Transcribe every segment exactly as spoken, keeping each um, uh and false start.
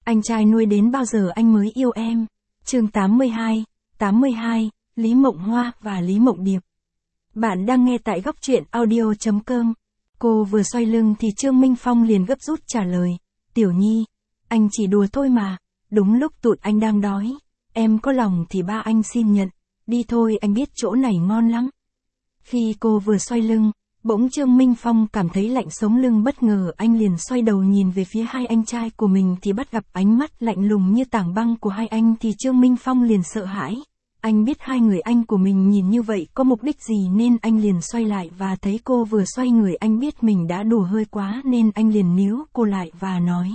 Anh trai nuôi đến bao giờ anh mới yêu em? Chương tám mươi hai, tám mươi hai, Lý Mộng Hoa và Lý Mộng Điệp. Bạn đang nghe tại góc truyện audio chấm com. Cô vừa xoay lưng thì Trương Minh Phong liền gấp rút trả lời. Tiểu Nhi, anh chỉ đùa thôi mà, đúng lúc tụi anh đang đói. Em có lòng thì ba anh xin nhận, đi thôi anh biết chỗ này ngon lắm. Khi cô vừa xoay lưng, bỗng Trương Minh Phong cảm thấy lạnh sống lưng bất ngờ, anh liền xoay đầu nhìn về phía hai anh trai của mình thì bắt gặp ánh mắt lạnh lùng như tảng băng của hai anh thì Trương Minh Phong liền sợ hãi. Anh biết hai người anh của mình nhìn như vậy có mục đích gì nên anh liền xoay lại và thấy cô vừa xoay người, anh biết mình đã đùa hơi quá nên anh liền níu cô lại và nói.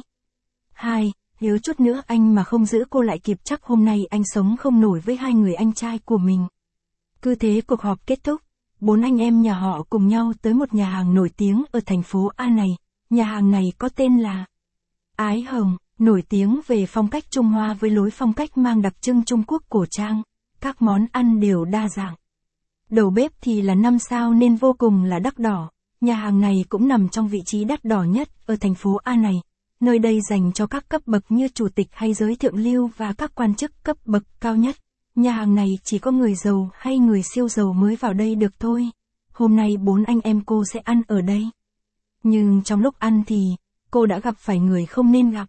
Hai, nếu chút nữa anh mà không giữ cô lại kịp chắc hôm nay anh sống không nổi với hai người anh trai của mình. Cứ thế cuộc họp kết thúc. Bốn anh em nhà họ cùng nhau tới một nhà hàng nổi tiếng ở thành phố A này. Nhà hàng này có tên là Ái Hồng, nổi tiếng về phong cách Trung Hoa với lối phong cách mang đặc trưng Trung Quốc cổ trang. Các món ăn đều đa dạng. Đầu bếp thì là năm sao nên vô cùng là đắt đỏ. Nhà hàng này cũng nằm trong vị trí đắt đỏ nhất ở thành phố A này. Nơi đây dành cho các cấp bậc như chủ tịch hay giới thượng lưu và các quan chức cấp bậc cao nhất. Nhà hàng này chỉ có người giàu hay người siêu giàu mới vào đây được thôi. Hôm nay bốn anh em cô sẽ ăn ở đây. Nhưng trong lúc ăn thì, cô đã gặp phải người không nên gặp.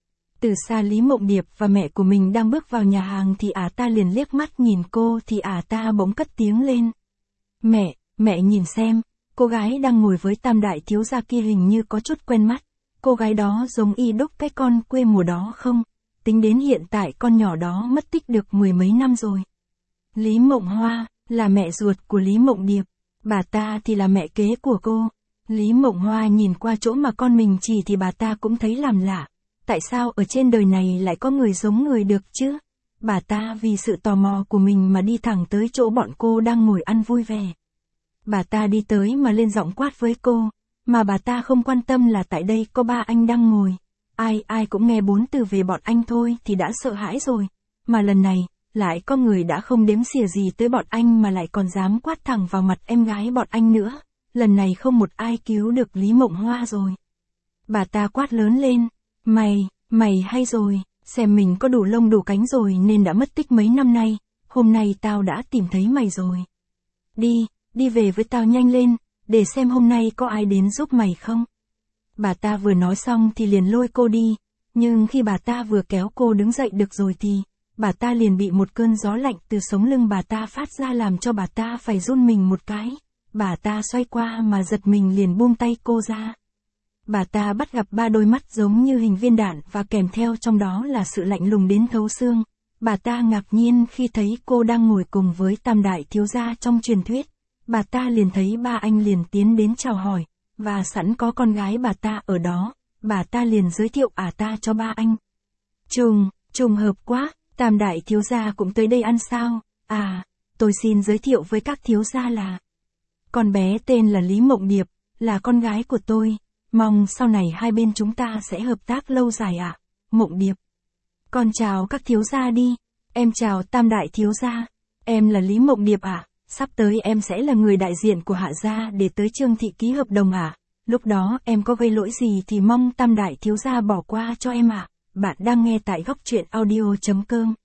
Từ xa Lý Mộng Điệp và mẹ của mình đang bước vào nhà hàng thì ả ta liền liếc mắt nhìn cô thì ả ta bỗng cất tiếng lên. Mẹ, mẹ nhìn xem, cô gái đang ngồi với tam đại thiếu gia kia hình như có chút quen mắt. Cô gái đó giống y đúc cái con quê mùa đó không? Tính đến hiện tại con nhỏ đó mất tích được mười mấy năm rồi. Lý Mộng Hoa, là mẹ ruột của Lý Mộng Điệp. Bà ta thì là mẹ kế của cô. Lý Mộng Hoa nhìn qua chỗ mà con mình chỉ thì bà ta cũng thấy làm lạ. Tại sao ở trên đời này lại có người giống người được chứ? Bà ta vì sự tò mò của mình mà đi thẳng tới chỗ bọn cô đang ngồi ăn vui vẻ. Bà ta đi tới mà lên giọng quát với cô. Mà bà ta không quan tâm là tại đây có ba anh đang ngồi. Ai ai cũng nghe bốn từ về bọn anh thôi thì đã sợ hãi rồi. Mà lần này, lại có người đã không đếm xỉa gì tới bọn anh mà lại còn dám quát thẳng vào mặt em gái bọn anh nữa. Lần này không một ai cứu được Lý Mộng Hoa rồi. Bà ta quát lớn lên. Mày, mày hay rồi, xem mình có đủ lông đủ cánh rồi nên đã mất tích mấy năm nay. Hôm nay tao đã tìm thấy mày rồi. Đi, đi về với tao nhanh lên, để xem hôm nay có ai đến giúp mày không. Bà ta vừa nói xong thì liền lôi cô đi, nhưng khi bà ta vừa kéo cô đứng dậy được rồi thì, bà ta liền bị một cơn gió lạnh từ sống lưng bà ta phát ra làm cho bà ta phải run mình một cái. Bà ta xoay qua mà giật mình liền buông tay cô ra. Bà ta bắt gặp ba đôi mắt giống như hình viên đạn và kèm theo trong đó là sự lạnh lùng đến thấu xương. Bà ta ngạc nhiên khi thấy cô đang ngồi cùng với tam đại thiếu gia trong truyền thuyết. Bà ta liền thấy ba anh liền tiến đến chào hỏi. Và sẵn có con gái bà ta ở đó, bà ta liền giới thiệu ả ta cho ba anh. Trùng, trùng hợp quá, tam đại thiếu gia cũng tới đây ăn sao? À, tôi xin giới thiệu với các thiếu gia là. Con bé tên là Lý Mộng Điệp, là con gái của tôi, mong sau này hai bên chúng ta sẽ hợp tác lâu dài ạ. À? Mộng Điệp. Con chào các thiếu gia đi, em chào tam đại thiếu gia, em là Lý Mộng Điệp ạ. À? Sắp tới em sẽ là người đại diện của Hạ gia để tới Trương thị ký hợp đồng ạ. À? Lúc đó em có gây lỗi gì thì mong tam đại thiếu gia bỏ qua cho em ạ. À? Bạn đang nghe tại góc truyện audio chấm com.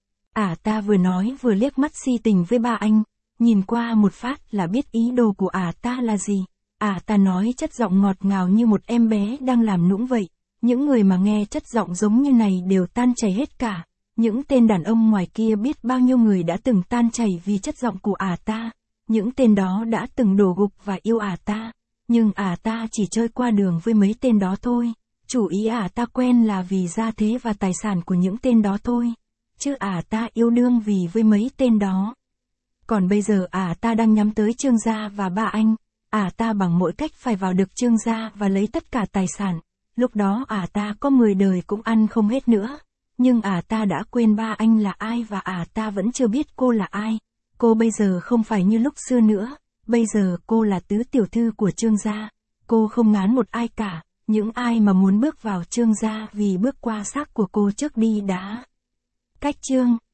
Ả ta vừa nói vừa liếc mắt si tình với ba anh, nhìn qua một phát là biết ý đồ của ả ta là gì. Ả ta nói chất giọng ngọt ngào như một em bé đang làm nũng vậy. Những người mà nghe chất giọng giống như này đều tan chảy hết cả. Những tên đàn ông ngoài kia biết bao nhiêu người đã từng tan chảy vì chất giọng của ả ta. Những tên đó đã từng đổ gục và yêu ả ta. Nhưng ả ta chỉ chơi qua đường với mấy tên đó thôi. Chủ ý ả ta quen là vì gia thế và tài sản của những tên đó thôi. Chứ ả ta yêu đương vì với mấy tên đó. Còn bây giờ ả ta đang nhắm tới Trương gia và ba anh. Ả ta bằng mọi cách phải vào được Trương gia và lấy tất cả tài sản. Lúc đó ả ta có mười đời cũng ăn không hết nữa. Nhưng ả ta đã quên ba anh là ai và ả ta vẫn chưa biết cô là ai. Cô bây giờ không phải như lúc xưa nữa. Bây giờ cô là tứ tiểu thư của Trương gia. Cô không ngán một ai cả. Những ai mà muốn bước vào Trương gia vì bước qua xác của cô trước đi đã. Cách Trương.